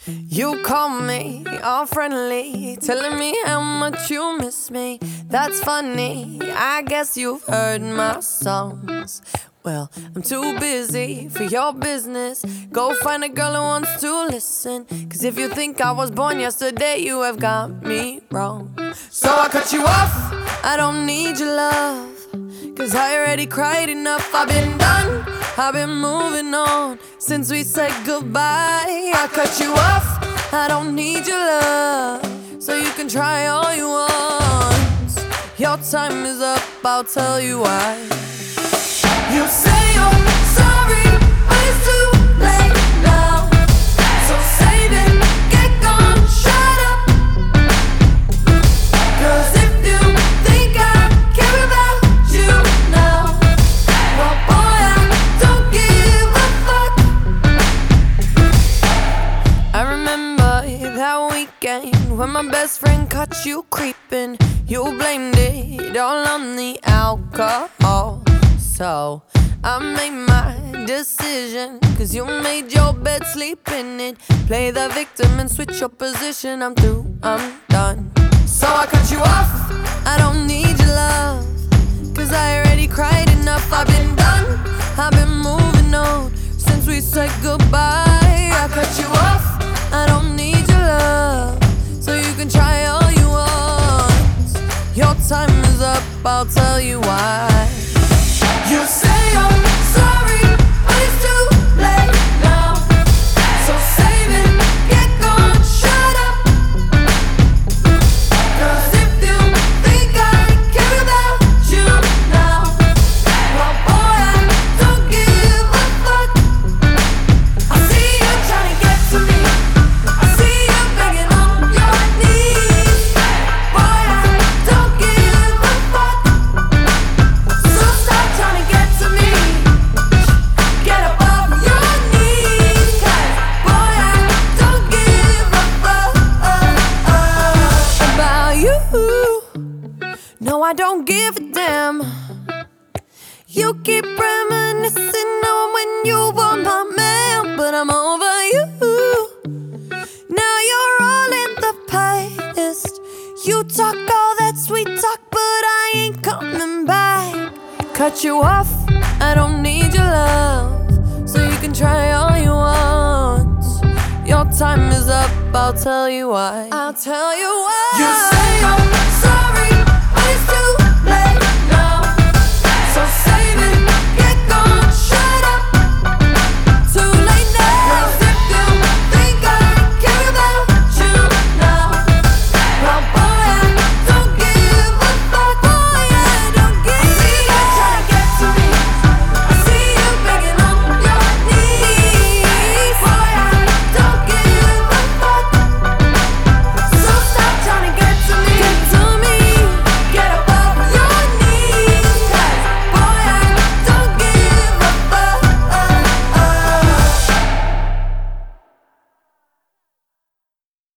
You call me all friendly, telling me how much you miss me. That's funny, I guess you've heard my songs. Well, I'm too busy for your business. Go find a girl who wants to listen. Cause if you think I was born yesterday, you have got me wrong. So I cut you off, I don't need your love. Cause I already cried enough, I've been done, I've been moving on since we said goodbye. I cut you off, I don't need your love. So you can try all you want. Your time is up, I'll tell you why. You say you're sorry, but it's too late now. So save it, get gone, shut up. Cause if you think I care about you now, well boy, I don't give a fuck. I remember that weekend when my best friend caught you creeping. You blamed it all on the alcohol. So I made my decision, cause you made your bed, sleep in it. Play the victim and switch your position. I'm through, I'm done. So I cut you off, I don't need your love. Cause I already cried enough, I've been done, I've been moving on since we said goodbye. I cut you off, I don't need your love. So you can try all you want. Your time is up, I'll tell you why. You say you're sorry, but it's too late now. So save it, get gone, shut up. Cause if you think I care about you now, well boy, I don't give a fuck. I see you trying to get to me, I see you begging on your knees. Boy, I don't give a fuck. So stop trying to get to me, get above your knees. Cause boy, I don't give a fuck about you. No, I don't give a damn. You keep reminiscing on when you were my man, but I'm over you. Now you're all in the past. You talk all that sweet talk, but I ain't coming back. Cut you off, I don't need your love. So you can try all you want. Your time is up, I'll tell you why. I'll tell you why. You say